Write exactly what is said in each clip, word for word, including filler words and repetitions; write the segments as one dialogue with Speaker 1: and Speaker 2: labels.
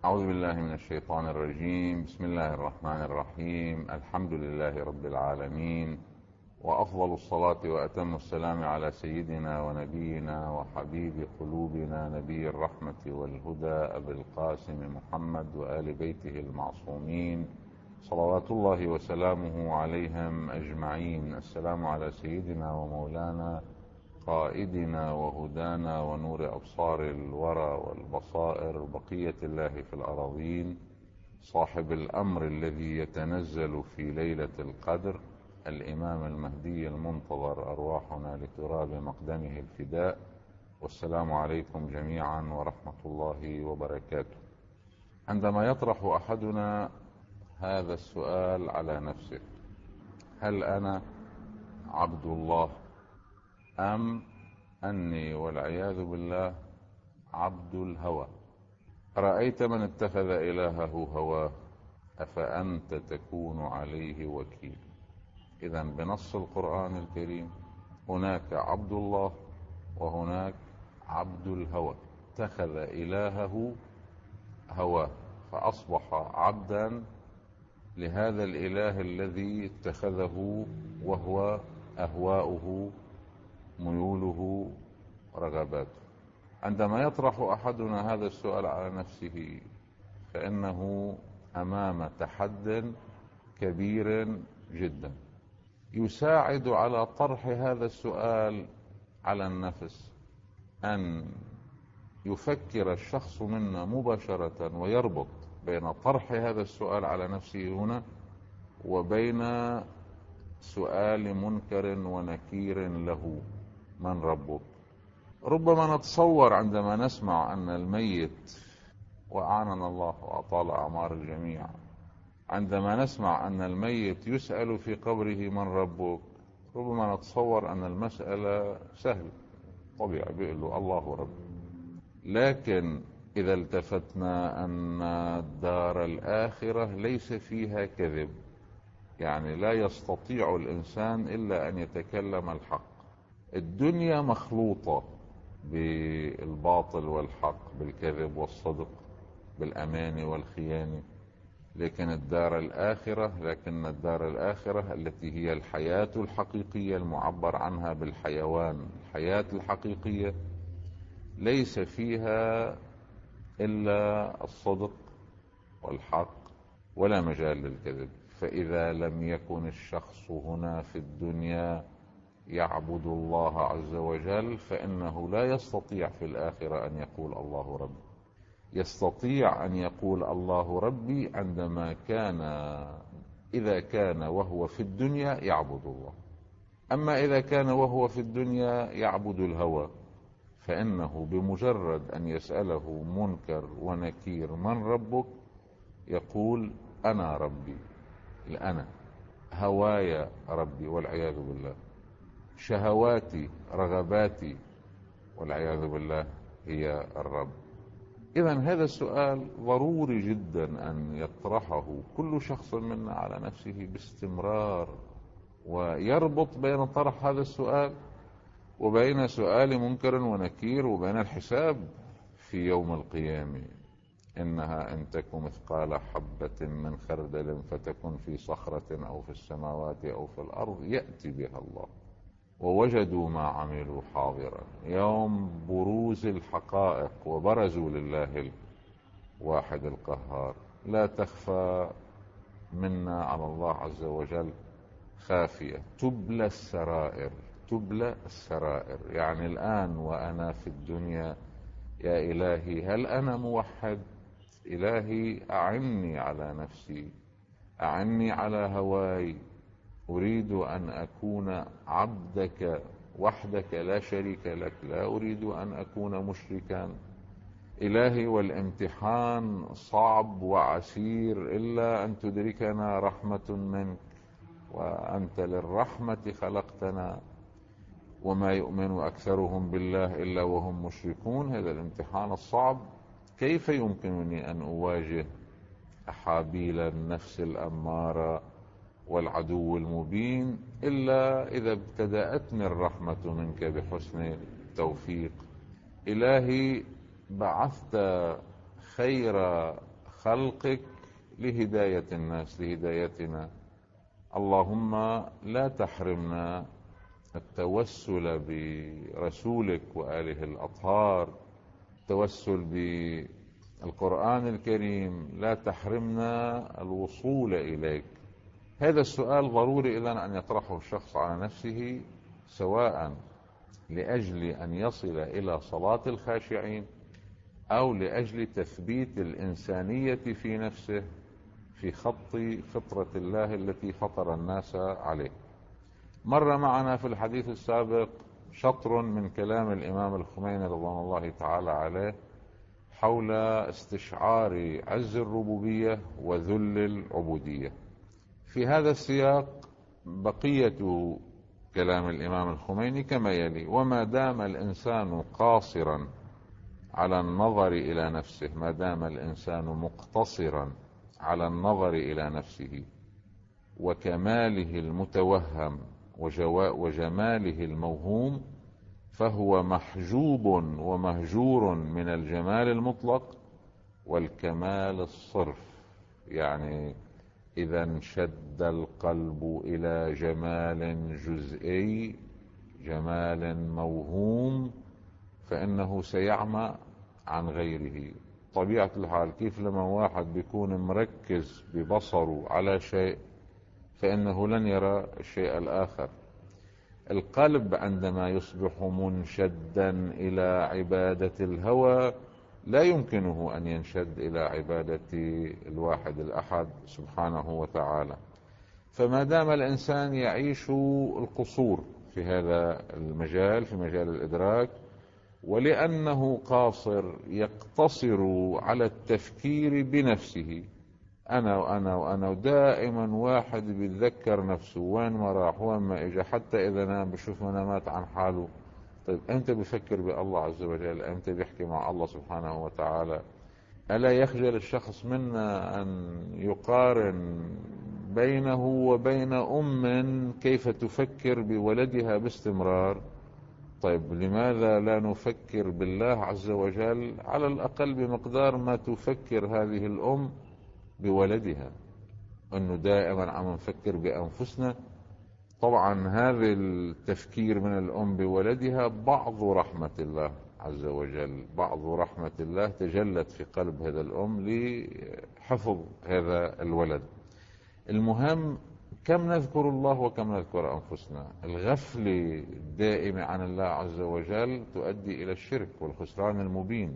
Speaker 1: أعوذ بالله من الشيطان الرجيم. بسم الله الرحمن الرحيم. الحمد لله رب العالمين، وأفضل الصلاة وأتم السلام على سيدنا ونبينا وحبيب قلوبنا نبي الرحمة والهدى أبي القاسم محمد وآل بيته المعصومين صلوات الله وسلامه عليهم أجمعين. السلام على سيدنا ومولانا قائدنا وهدانا ونور أبصار الورى والبصائر بقية الله في الأراضين، صاحب الأمر الذي يتنزل في ليلة القدر، الإمام المهدي المنتظر، أرواحنا لتراب مقدمه الفداء. والسلام عليكم جميعا ورحمة الله وبركاته. عندما يطرح أحدنا هذا السؤال على نفسه: هل أنا عبد الله أم أني والعياذ بالله عبد الهوى؟ أرأيت من اتخذ إلهه هواه أفأنت تكون عليه وكيل؟ إذا بنص القرآن الكريم هناك عبد الله وهناك عبد الهوى، اتخذ إلهه هواه فأصبح عبدا لهذا الإله الذي اتخذه، وهو أهواؤه ميوله رغباته. عندما يطرح أحدنا هذا السؤال على نفسه فإنه أمام تحد كبير جدا. يساعد على طرح هذا السؤال على النفس أن يفكر الشخص منا مباشرة ويربط بين طرح هذا السؤال على نفسه هنا وبين سؤال منكر ونكير له: من ربك؟ ربما نتصور عندما نسمع أن الميت، وأعاننا الله وأطال أعمار الجميع، عندما نسمع أن الميت يسأل في قبره من ربك، ربما نتصور أن المسألة سهلة، طبيعي بيقول له الله رب. لكن إذا التفتنا أن الدار الآخرة ليس فيها كذب، يعني لا يستطيع الإنسان إلا أن يتكلم الحق. الدنيا مخلوطة بالباطل والحق، بالكذب والصدق، بالأمان والخيانة. لكن الدار الآخرة لكن الدار الآخرة التي هي الحياة الحقيقية المعبر عنها بالحيوان، الحياة الحقيقية ليس فيها إلا الصدق والحق ولا مجال للكذب. فإذا لم يكن الشخص هنا في الدنيا يعبد الله عز وجل فإنه لا يستطيع في الآخرة أن يقول الله ربي. يستطيع أن يقول الله ربي عندما كان إذا كان وهو في الدنيا يعبد الله. أما إذا كان وهو في الدنيا يعبد الهوى فإنه بمجرد أن يسأله منكر ونكير من ربك يقول أنا ربي، الأنا، هوايا ربي والعياذ بالله، شهواتي رغباتي والعياذ بالله هي الرب. إذن هذا السؤال ضروري جدا أن يطرحه كل شخص منا على نفسه باستمرار، ويربط بين طرح هذا السؤال وبين سؤال منكر ونكير وبين الحساب في يوم القيامة. إنها إن تك مثقال حبة من خردل فتكن في صخرة أو في السماوات أو في الأرض يأتي بها الله ووجدوا ما عملوا حاضرا. يوم بروز الحقائق وبرزوا لله الواحد القهار لا تخفى منا على الله عز وجل خافية، تبلى السرائر، تبلى السرائر. يعني الآن وأنا في الدنيا يا إلهي هل أنا موحد؟ إلهي أعني على نفسي، أعني على هواي، أريد أن أكون عبدك وحدك لا شريك لك، لا أريد أن أكون مشركا. إلهي والامتحان صعب وعسير إلا أن تدركنا رحمة منك، وأنت للرحمة خلقتنا، وما يؤمن أكثرهم بالله إلا وهم مشركون. هذا الامتحان الصعب كيف يمكنني أن أواجه أحابيل النفس الأمارة والعدو المبين إلا إذا ابتدأتني الرحمة منك بحسن التوفيق. إلهي بعثت خير خلقك لهداية الناس، لهدايتنا. اللهم لا تحرمنا التوسل برسولك وآله الأطهار، التوسل بالقرآن الكريم، لا تحرمنا الوصول إليك. هذا السؤال ضروري إذن أن يطرحه الشخص على نفسه، سواء لأجل أن يصل إلى صلاة الخاشعين أو لأجل تثبيت الإنسانية في نفسه في خط فطرة الله التي فطر الناس عليه. مر معنا في الحديث السابق شطر من كلام الإمام الخميني رضوان الله تعالى عليه حول استشعار عز الربوبية وذل العبودية. في هذا السياق بقية كلام الإمام الخميني كما يلي: وما دام الإنسان قاصرا على النظر إلى نفسه، ما دام الإنسان مقتصرا على النظر إلى نفسه وكماله المتوهم وجماله الموهوم، فهو محجوب ومهجور من الجمال المطلق والكمال الصرف. يعني إذا انشد القلب إلى جمال جزئي، جمال موهوم، فإنه سيعمى عن غيره. طبيعة الحال كيف لما واحد بيكون مركز ببصره على شيء فإنه لن يرى الشيء الآخر. القلب عندما يصبح منشدا إلى عبادة الهوى لا يمكنه أن ينشد إلى عبادة الواحد الأحد سبحانه وتعالى. فما دام الإنسان يعيش القصور في هذا المجال، في مجال الإدراك، ولأنه قاصر يقتصر على التفكير بنفسه، أنا وأنا وأنا، ودائما واحد بيتذكر نفسه، وين ما راح وين ما إجا، حتى إذا نام بشوف منامات عن حاله. طيب أنت بفكر بالله عز وجل؟ أنت بيحكي مع الله سبحانه وتعالى؟ ألا يخجل الشخص منا أن يقارن بينه وبين أم كيف تفكر بولدها باستمرار؟ طيب لماذا لا نفكر بالله عز وجل على الأقل بمقدار ما تفكر هذه الأم بولدها؟ أنه دائما عم نفكر بأنفسنا. طبعا هذا التفكير من الأم بولدها بعض رحمة الله عز وجل، بعض رحمة الله تجلت في قلب هذا الأم لحفظ هذا الولد. المهم كم نذكر الله وكم نذكر أنفسنا. الغفلة الدائمة عن الله عز وجل تؤدي إلى الشرك والخسران المبين.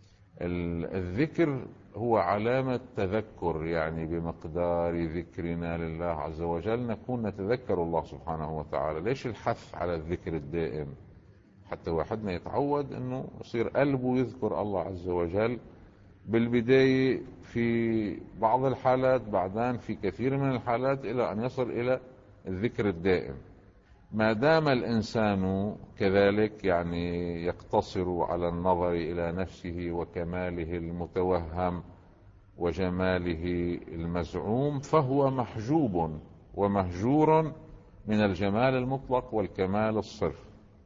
Speaker 1: الذكر هو علامة تذكر، يعني بمقدار ذكرنا لله عز وجل نكون نتذكر الله سبحانه وتعالى. ليش الحث على الذكر الدائم؟ حتى واحدنا يتعود انه يصير قلبه يذكر الله عز وجل بالبداية في بعض الحالات، بعدين في كثير من الحالات، إلى أن يصل إلى الذكر الدائم. ما دام الإنسان كذلك يعني يقتصر على النظر إلى نفسه وكماله المتوهم وجماله المزعوم، فهو محجوب ومهجور من الجمال المطلق والكمال الصرف.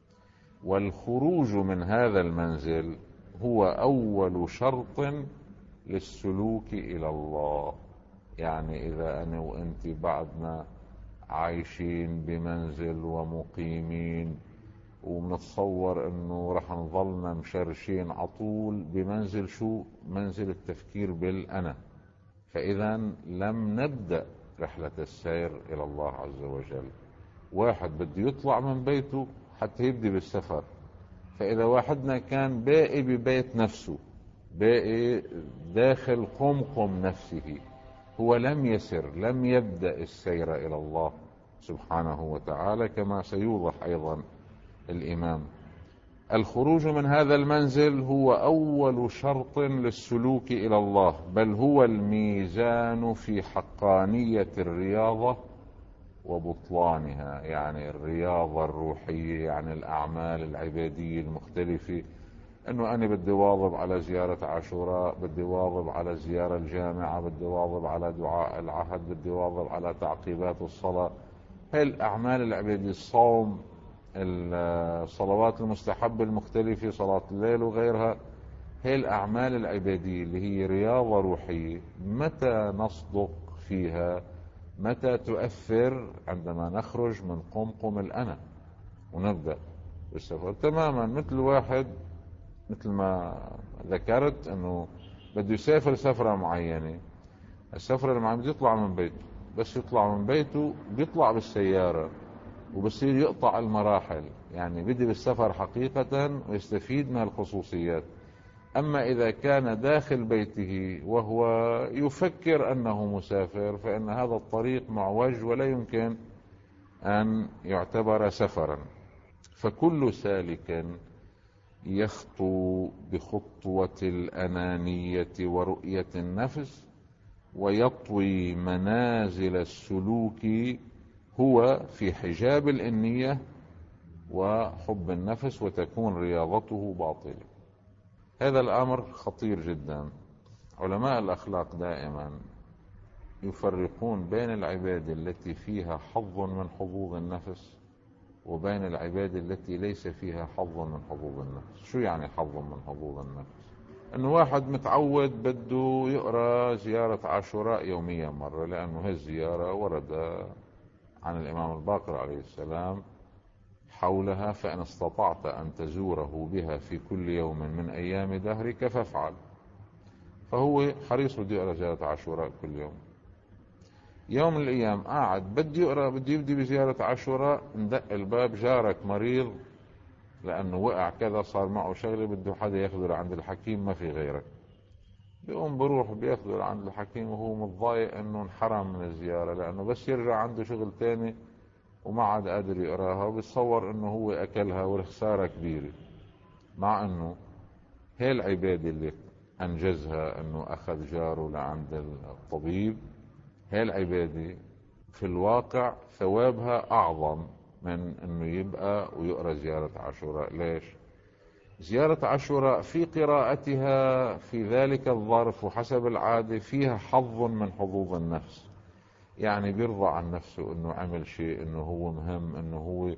Speaker 1: والخروج من هذا المنزل هو أول شرط للسلوك إلى الله. يعني إذا أنا وأنت بعدنا عايشين بمنزل ومقيمين ومنتصور أنه رح نظلنا مشرشين عطول بمنزل، شو؟ منزل التفكير بالأنا، فإذا لم نبدأ رحلة السير إلى الله عز وجل. واحد بده يطلع من بيته حتى يبدي بالسفر، فإذا واحدنا كان باقي ببيت نفسه، باقي داخل قمقم نفسه، هو لم يسر، لم يبدأ السير إلى الله سبحانه وتعالى، كما سيوضح أيضا الإمام. الخروج من هذا المنزل هو أول شرط للسلوك إلى الله، بل هو الميزان في حقانية الرياضة وبطلانها. يعني الرياضة الروحية، يعني الأعمال العبادية المختلفة، أنه أنا بدي واظب على زيارة عاشوراء، بدي واظب على زيارة الجامعة، بدي واظب على دعاء العهد، بدي واظب على تعقيبات الصلاة. هاي الأعمال العبادية، الصوم، الصلوات المستحبة المختلفة، صلاة الليل وغيرها، هي الأعمال العبادية اللي هي رياضة روحية، متى نصدق فيها؟ متى تؤثر؟ عندما نخرج من قمقم الأنا ونبدأ بالسفر تماما. مثل واحد مثل ما ذكرت انه بده يسافر سفرة معينة، السفرة المعينة بده يطلع من بيته، بس يطلع من بيته بيطلع بالسيارة وبصير يقطع المراحل، يعني بدي بالسفر حقيقة ويستفيد من الخصوصيات. أما إذا كان داخل بيته وهو يفكر أنه مسافر فإن هذا الطريق معوج ولا يمكن أن يعتبر سفرا. فكل سالك يخطو بخطوة الأنانية ورؤية النفس ويطوي منازل السلوك هو في حجاب الإنية وحب النفس، وتكون رياضته باطلة. هذا الأمر خطير جدا. علماء الأخلاق دائما يفرقون بين العبادة التي فيها حظ من حظوظ النفس وبين العبادة التي ليس فيها حظ من حظوظ النفس. شو يعني حظ من حظوظ النفس؟ انه واحد متعود بده يقرأ زيارة عاشوراء يوميا مرة، لانه هالزيارة ورد عن الامام الباقر عليه السلام حولها: فان استطعت ان تزوره بها في كل يوم من ايام دهرك فافعل. فهو حريص بده يقرأ زيارة عاشوراء كل يوم. يوم من الايام قاعد بده يقرأ بده يبدي بزيارة عاشوراء، ندق الباب، جارك مريض لانه وقع كذا، صار معه شغله بده حدا ياخذه لعند الحكيم، ما في غيرك. بيقوم بروح بياخذه لعند الحكيم وهو متضايق انه انحرم من الزياره، لانه بس يرجع عنده شغل تاني وما عاد قادر يقراها، وبيتصور انه هو اكلها والخساره كبيره. مع انه هي العباده اللي انجزها انه اخذ جاره لعند الطبيب، هي العباده في الواقع ثوابها اعظم من انه يبقى ويقرأ زيارة عاشوراء. ليش؟ زيارة عاشوراء في قراءتها في ذلك الظرف وحسب العادة فيها حظ من حظوظ النفس، يعني بيرضى عن نفسه انه عمل شيء، انه هو مهم، انه هو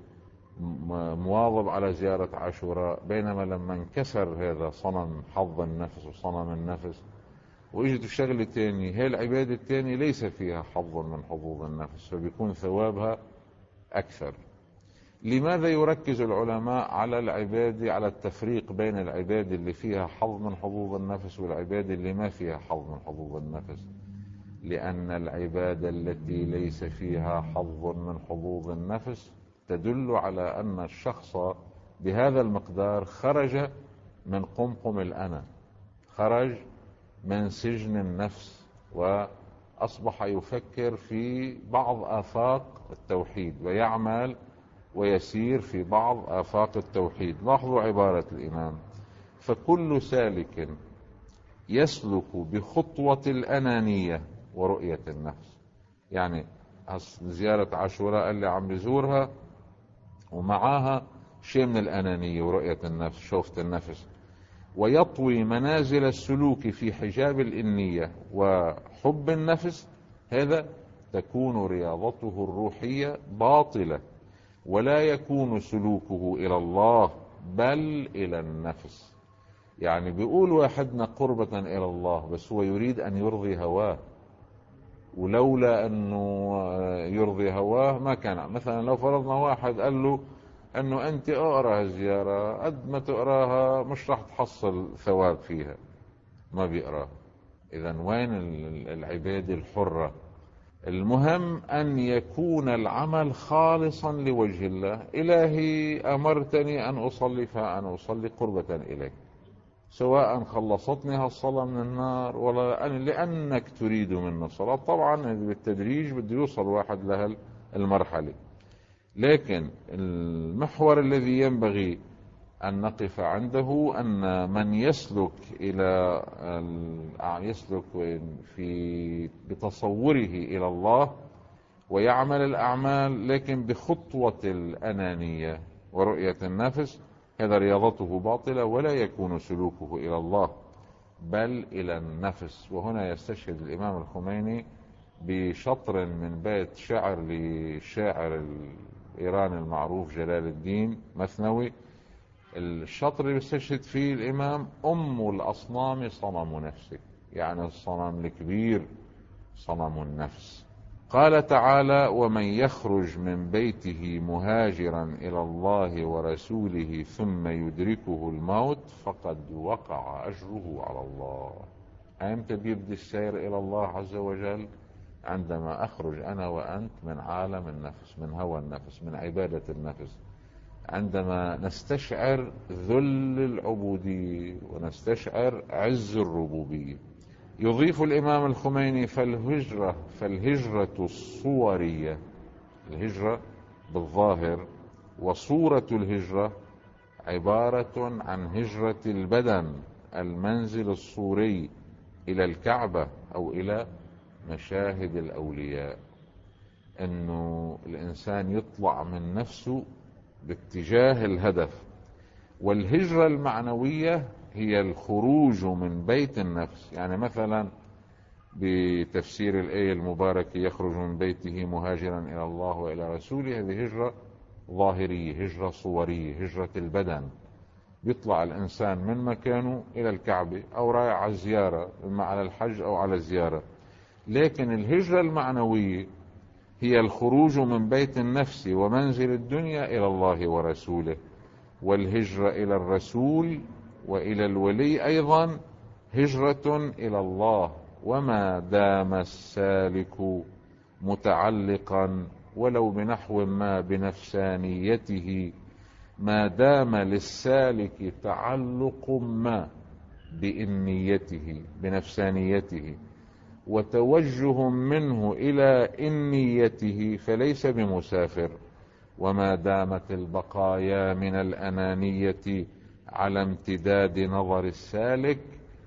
Speaker 1: مواظب على زيارة عاشوراء. بينما لما انكسر هذا صنم حظ النفس وصنم النفس واجت الشغلة الثانية، هي العبادة الثانية ليس فيها حظ من حظوظ النفس، فبيكون ثوابها أكثر. لماذا يركز العلماء على العبادة، على التفريق بين العبادة اللي فيها حظ من حظوظ النفس والعبادة اللي ما فيها حظ من حظوظ النفس؟ لأن العبادة التي ليس فيها حظ من حظوظ النفس تدل على أن الشخص بهذا المقدار خرج من قمقم الأنا، خرج من سجن النفس، وأصبح يفكر في بعض آفاق التوحيد ويعمل ويسير في بعض آفاق التوحيد. لاحظوا عبارة الإمام: فكل سالك يسلك بخطوة الأنانية ورؤية النفس. يعني زيارة عاشوراء اللي عم بزورها ومعاها شيء من الأنانية ورؤية النفس، شوفة النفس، ويطوي منازل السلوك في حجاب الإنية وحب النفس، هذا تكون رياضته الروحية باطلة، ولا يكون سلوكه إلى الله بل إلى النفس. يعني بيقول واحدنا قربة إلى الله، بس هو يريد أن يرضي هواه، ولولا أنه يرضي هواه ما كان. مثلا لو فرضنا واحد قال له أنه أنت اقرأ الزيارة، قد ما تقراها مش راح تحصل ثواب فيها، ما بيقراها. إذن وين العبادة الحرة؟ المهم أن يكون العمل خالصا لوجه الله. إلهي أمرتني أن أصلي فأنا أصلي قربة إليك، سواء خلصتني هالصلاة من النار ولا لأنك تريد منا الصلاة. طبعا بالتدريج بده يوصل واحد لهالمرحلة، لكن المحور الذي ينبغي أن نقف عنده أن من يسلك إلى يسلك في بتصوره إلى الله ويعمل الأعمال لكن بخطوة الأنانية ورؤية النفس، هذا رياضته باطلة ولا يكون سلوكه إلى الله بل إلى النفس. وهنا يستشهد الإمام الخميني بشطر من بيت شعر للشاعر الإيراني المعروف جلال الدين مثنوي، الشطر اللي بيستشهد فيه الإمام: أم الأصنام صنم نفسك، يعني الصنم الكبير صنم النفس. قال تعالى: ومن يخرج من بيته مهاجرا إلى الله ورسوله ثم يدركه الموت فقد وقع أجره على الله. أمتى بيبدي السير إلى الله عز وجل؟ عندما أخرج أنا وأنت من عالم النفس، من هوى النفس، من عبادة النفس، عندما نستشعر ذل العبودية ونستشعر عز الربوبية. يضيف الإمام الخميني: فالهجرة فالهجرة الصورية، الهجرة بالظاهر، وصورة الهجرة عبارة عن هجرة البدن، المنزل الصوري، إلى الكعبة أو إلى مشاهد الأولياء. أنه الإنسان يطلع من نفسه باتجاه الهدف. والهجرة المعنوية هي الخروج من بيت النفس. يعني مثلا بتفسير الآية المباركة: يخرج من بيته مهاجرا إلى الله وإلى رسوله، هذه هجرة ظاهرية، هجرة صورية، هجرة البدن. بيطلع الإنسان من مكانه إلى الكعبة أو رايح على الزيارة، إما على الحج أو على الزيارة. لكن الهجرة المعنوية هي الخروج من بيت النفس ومنزل الدنيا إلى الله ورسوله. والهجرة إلى الرسول وإلى الولي أيضا هجرة إلى الله. وما دام السالك متعلقا ولو بنحو ما بنفسانيته، ما دام للسالك تعلق ما بإنيته، بنفسانيته، وتوجه منه إلى إنيته، فليس بمسافر. وما دامت البقايا من الأنانية على امتداد نظر السالك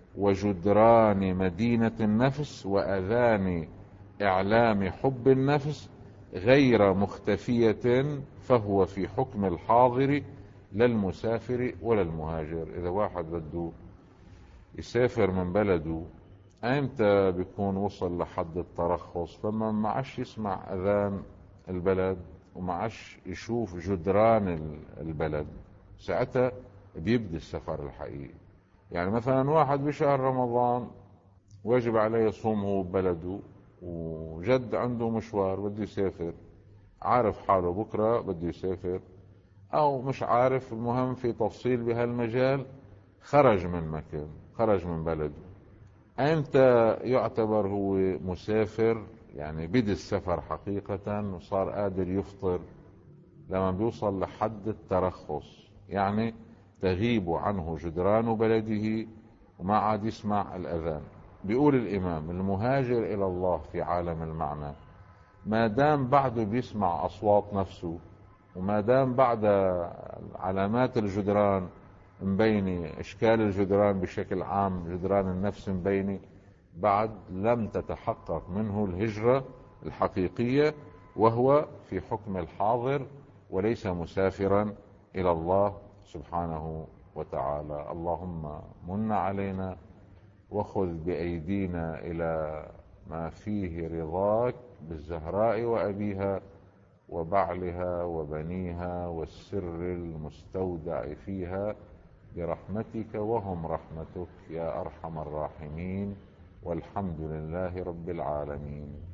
Speaker 1: وجدران مدينة النفس وأذان إعلام حب النفس غير مختفية، فهو في حكم الحاضر لا المسافر ولا المهاجر. إذا واحد بده يسافر من بلده، أيمتى بيكون وصل لحد الترخص؟ لما ما عادش يسمع أذان البلد وما عادش يشوف جدران البلد، ساعتها بيبدي السفر الحقيقي. يعني مثلا واحد بشهر رمضان واجب عليه يصوم هو ببلده، وجد عنده مشوار بده يسافر، عارف حاله بكرة بده يسافر أو مش عارف، المهم في تفصيل بهالمجال، خرج من مكان، خرج من بلده. أمتى يعتبر هو مسافر؟ يعني بدي السفر حقيقة وصار قادر يفطر لما بيوصل لحد الترخص، يعني تغيب عنه جدران بلده وما عاد يسمع الأذان. بيقول الإمام: المهاجر إلى الله في عالم المعنى ما دام بعده بيسمع أصوات نفسه، وما دام بعد علامات الجدران مبينة، إشكال الجدران بشكل عام، جدران النفس مبينة، بعد لم تتحقق منه الهجرة الحقيقية، وهو في حكم الحاضر وليس مسافرا إلى الله سبحانه وتعالى. اللهم من علينا وخذ بأيدينا إلى ما فيه رضاك بالزهراء وأبيها وبعلها وبنيها والسر المستودع فيها برحمتك وهم رحمتك يا أرحم الراحمين، والحمد لله رب العالمين.